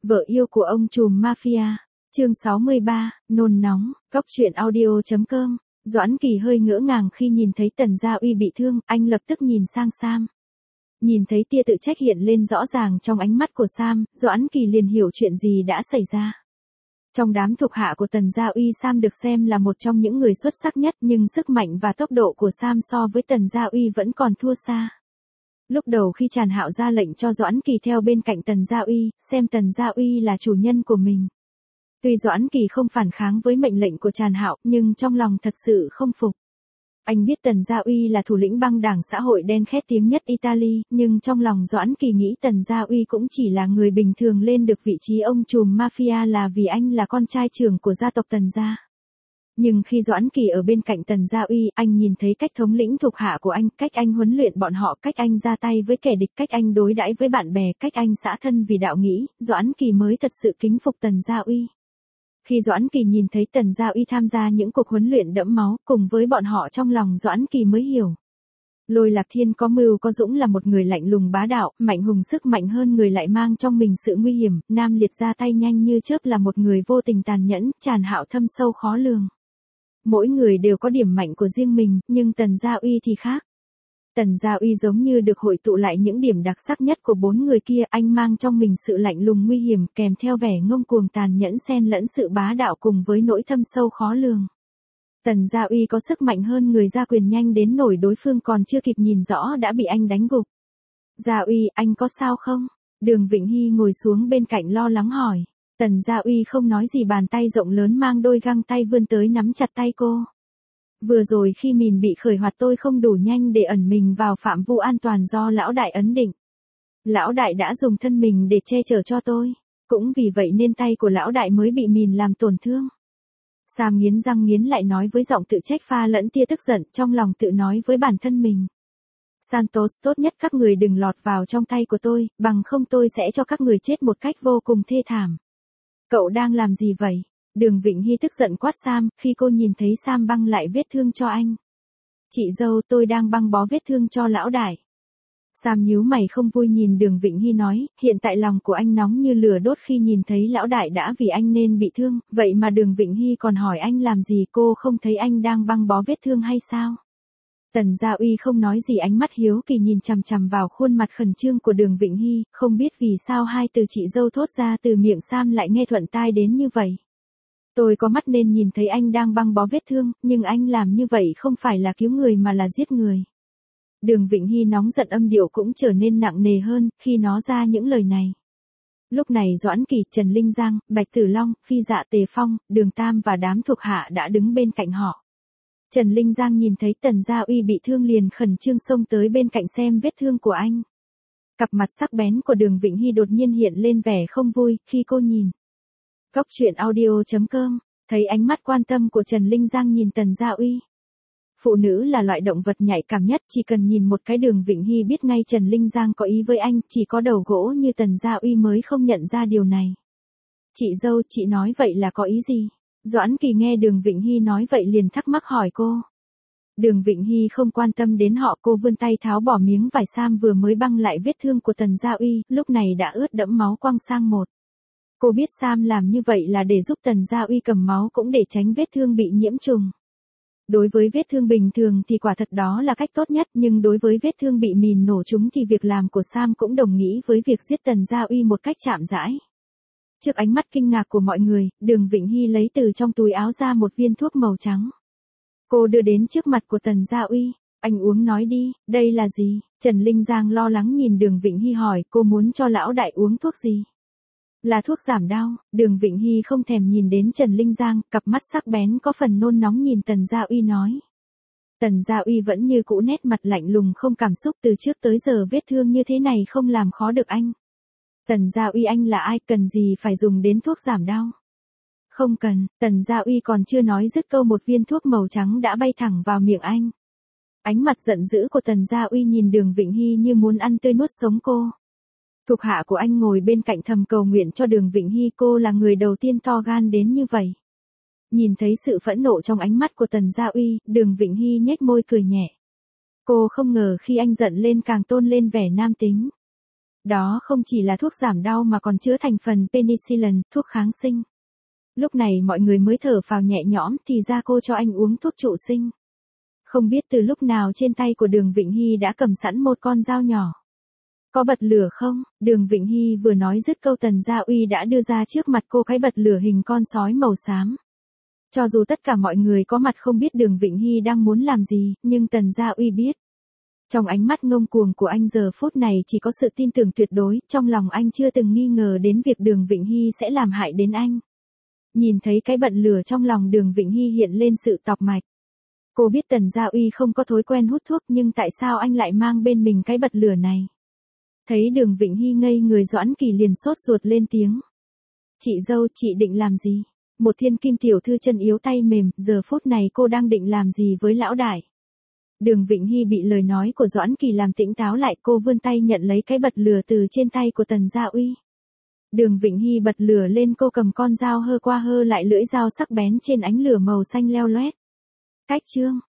Vợ yêu của ông trùm mafia. Chương 63, nôn nóng. Góc truyện audio.com. Doãn Kỳ hơi ngỡ ngàng khi nhìn thấy Tần Gia Uy bị thương, anh lập tức nhìn sang Sam. Nhìn thấy tia tự trách hiện lên rõ ràng trong ánh mắt của Sam, Doãn Kỳ liền hiểu chuyện gì đã xảy ra. Trong đám thuộc hạ của Tần Gia Uy, Sam được xem là một trong những người xuất sắc nhất, nhưng sức mạnh và tốc độ của Sam so với Tần Gia Uy vẫn còn thua xa. Lúc đầu khi Tràn Hạo ra lệnh cho Doãn Kỳ theo bên cạnh Tần Gia Uy, xem Tần Gia Uy là chủ nhân của mình. Tuy Doãn Kỳ không phản kháng với mệnh lệnh của Tràn Hạo, nhưng trong lòng thật sự không phục. Anh biết Tần Gia Uy là thủ lĩnh băng đảng xã hội đen khét tiếng nhất Italy, nhưng trong lòng Doãn Kỳ nghĩ Tần Gia Uy cũng chỉ là người bình thường lên được vị trí ông trùm mafia là vì anh là con trai trưởng của gia tộc Tần Gia. Nhưng khi Doãn Kỳ ở bên cạnh Tần Gia Uy, anh nhìn thấy cách thống lĩnh thuộc hạ của anh, cách anh huấn luyện bọn họ, cách anh ra tay với kẻ địch, cách anh đối đãi với bạn bè, cách anh xả thân vì đạo nghĩa, Doãn Kỳ mới thật sự kính phục Tần Gia Uy. Khi Doãn Kỳ nhìn thấy Tần Gia Uy tham gia những cuộc huấn luyện đẫm máu cùng với bọn họ, trong lòng Doãn Kỳ mới hiểu. Lôi Lạc Thiên có mưu có dũng, là một người lạnh lùng bá đạo, mạnh hùng, sức mạnh hơn người lại mang trong mình sự nguy hiểm. Nam Liệt ra tay nhanh như chớp là một người vô tình tàn nhẫn, Tràn Hạo thâm sâu khó lường. Mỗi người đều có điểm mạnh của riêng mình, nhưng Tần Gia Uy thì khác. Tần Gia Uy giống như được hội tụ lại những điểm đặc sắc nhất của bốn người kia, anh mang trong mình sự lạnh lùng nguy hiểm kèm theo vẻ ngông cuồng tàn nhẫn xen lẫn sự bá đạo cùng với nỗi thâm sâu khó lường. Tần Gia Uy có sức mạnh hơn người, ra quyền nhanh đến nổi đối phương còn chưa kịp nhìn rõ đã bị anh đánh gục. Gia Uy, anh có sao không? Đường Vịnh Hy ngồi xuống bên cạnh lo lắng hỏi. Tần Gia Uy không nói gì, bàn tay rộng lớn mang đôi găng tay vươn tới nắm chặt tay cô. Vừa rồi khi mìn bị khởi hoạt tôi không đủ nhanh để ẩn mình vào phạm vi an toàn do lão đại ấn định. Lão đại đã dùng thân mình để che chở cho tôi. Cũng vì vậy nên tay của lão đại mới bị mìn làm tổn thương. Sam nghiến răng nghiến lại nói với giọng tự trách pha lẫn tia tức giận, trong lòng tự nói với bản thân mình. Santos, tốt nhất các người đừng lọt vào trong tay của tôi, bằng không tôi sẽ cho các người chết một cách vô cùng thê thảm. Cậu đang làm gì vậy? Đường Vịnh Hy tức giận quát Sam, khi cô nhìn thấy Sam băng lại vết thương cho anh. Chị dâu, tôi đang băng bó vết thương cho lão đại. Sam nhíu mày không vui nhìn Đường Vịnh Hy nói, hiện tại lòng của anh nóng như lửa đốt khi nhìn thấy lão đại đã vì anh nên bị thương, vậy mà Đường Vịnh Hy còn hỏi anh làm gì, cô không thấy anh đang băng bó vết thương hay sao? Tần Gia Uy không nói gì, ánh mắt hiếu kỳ nhìn chằm chằm vào khuôn mặt khẩn trương của Đường Vịnh Hy, không biết vì sao hai từ chị dâu thốt ra từ miệng Sam lại nghe thuận tai đến như vậy. Tôi có mắt nên nhìn thấy anh đang băng bó vết thương, nhưng anh làm như vậy không phải là cứu người mà là giết người. Đường Vịnh Hy nóng giận, âm điệu cũng trở nên nặng nề hơn khi nói ra những lời này. Lúc này Doãn Kỳ, Trần Linh Giang, Bạch Tử Long, Phi Dạ Tề Phong, Đường Tam và đám thuộc hạ đã đứng bên cạnh họ. Trần Linh Giang nhìn thấy Tần Gia Uy bị thương liền khẩn trương xông tới bên cạnh xem vết thương của anh. Cặp mặt sắc bén của Đường Vịnh Hy đột nhiên hiện lên vẻ không vui khi cô nhìn. Góc truyện audio.com, thấy ánh mắt quan tâm của Trần Linh Giang nhìn Tần Gia Uy. Phụ nữ là loại động vật nhạy cảm nhất, chỉ cần nhìn một cái Đường Vịnh Hy biết ngay Trần Linh Giang có ý với anh, chỉ có đầu gỗ như Tần Gia Uy mới không nhận ra điều này. Chị dâu, chị nói vậy là có ý gì? Doãn Kỳ nghe Đường Vịnh Hy nói vậy liền thắc mắc hỏi cô. Đường Vịnh Hy không quan tâm đến họ, cô vươn tay tháo bỏ miếng vải Sam vừa mới băng lại vết thương của Tần Gia Uy, lúc này đã ướt đẫm máu quăng sang một. Cô biết Sam làm như vậy là để giúp Tần Gia Uy cầm máu, cũng để tránh vết thương bị nhiễm trùng. Đối với vết thương bình thường thì quả thật đó là cách tốt nhất, nhưng đối với vết thương bị mìn nổ trúng thì việc làm của Sam cũng đồng nghĩa với việc giết Tần Gia Uy một cách chạm rãi. Trước ánh mắt kinh ngạc của mọi người, Đường Vịnh Hy lấy từ trong túi áo ra một viên thuốc màu trắng. Cô đưa đến trước mặt của Tần Gia Uy. Anh uống nói đi, đây là gì? Trần Linh Giang lo lắng nhìn Đường Vịnh Hy hỏi, cô muốn cho lão đại uống thuốc gì? Là thuốc giảm đau. Đường Vịnh Hy không thèm nhìn đến Trần Linh Giang, cặp mắt sắc bén có phần nôn nóng nhìn Tần Gia Uy nói. Tần Gia Uy vẫn như cũ, nét mặt lạnh lùng không cảm xúc, từ trước tới giờ vết thương như thế này không làm khó được anh. Tần Gia Uy, anh là ai, cần gì phải dùng đến thuốc giảm đau? Không cần. Tần Gia Uy còn chưa nói dứt câu, một viên thuốc màu trắng đã bay thẳng vào miệng anh. Ánh mặt giận dữ của Tần Gia Uy nhìn Đường Vịnh Hy như muốn ăn tươi nuốt sống cô. Thuộc hạ của anh ngồi bên cạnh thầm cầu nguyện cho Đường Vịnh Hy, cô là người đầu tiên to gan đến như vậy. Nhìn thấy sự phẫn nộ trong ánh mắt của Tần Gia Uy, Đường Vịnh Hy nhếch môi cười nhẹ. Cô không ngờ khi anh giận lên càng tôn lên vẻ nam tính. Đó không chỉ là thuốc giảm đau mà còn chứa thành phần penicillin, thuốc kháng sinh. Lúc này mọi người mới thở phào nhẹ nhõm thì ra cô cho anh uống thuốc trụ sinh. Không biết từ lúc nào trên tay của Đường Vịnh Hy đã cầm sẵn một con dao nhỏ. Có bật lửa không? Đường Vịnh Hy vừa nói dứt câu Tần Gia Uy đã đưa ra trước mặt cô cái bật lửa hình con sói màu xám. Cho dù tất cả mọi người có mặt không biết Đường Vịnh Hy đang muốn làm gì, nhưng Tần Gia Uy biết. Trong ánh mắt ngông cuồng của anh giờ phút này chỉ có sự tin tưởng tuyệt đối, trong lòng anh chưa từng nghi ngờ đến việc Đường Vịnh Hy sẽ làm hại đến anh. Nhìn thấy cái bật lửa trong lòng Đường Vịnh Hy hiện lên sự tọc mạch. Cô biết Tần Gia Uy không có thói quen hút thuốc nhưng tại sao anh lại mang bên mình cái bật lửa này? Thấy Đường Vịnh Hy ngây người Doãn Kỳ liền sốt ruột lên tiếng. Chị dâu, chị định làm gì? Một thiên kim tiểu thư chân yếu tay mềm, giờ phút này cô đang định làm gì với lão đại? Đường Vịnh Hy bị lời nói của Doãn Kỳ làm tỉnh táo lại, cô vươn tay nhận lấy cái bật lửa từ trên tay của Tần Gia Uy. Đường Vịnh Hy bật lửa lên, cô cầm con dao hơ qua hơ lại, lưỡi dao sắc bén trên ánh lửa màu xanh leo loét. Cách chương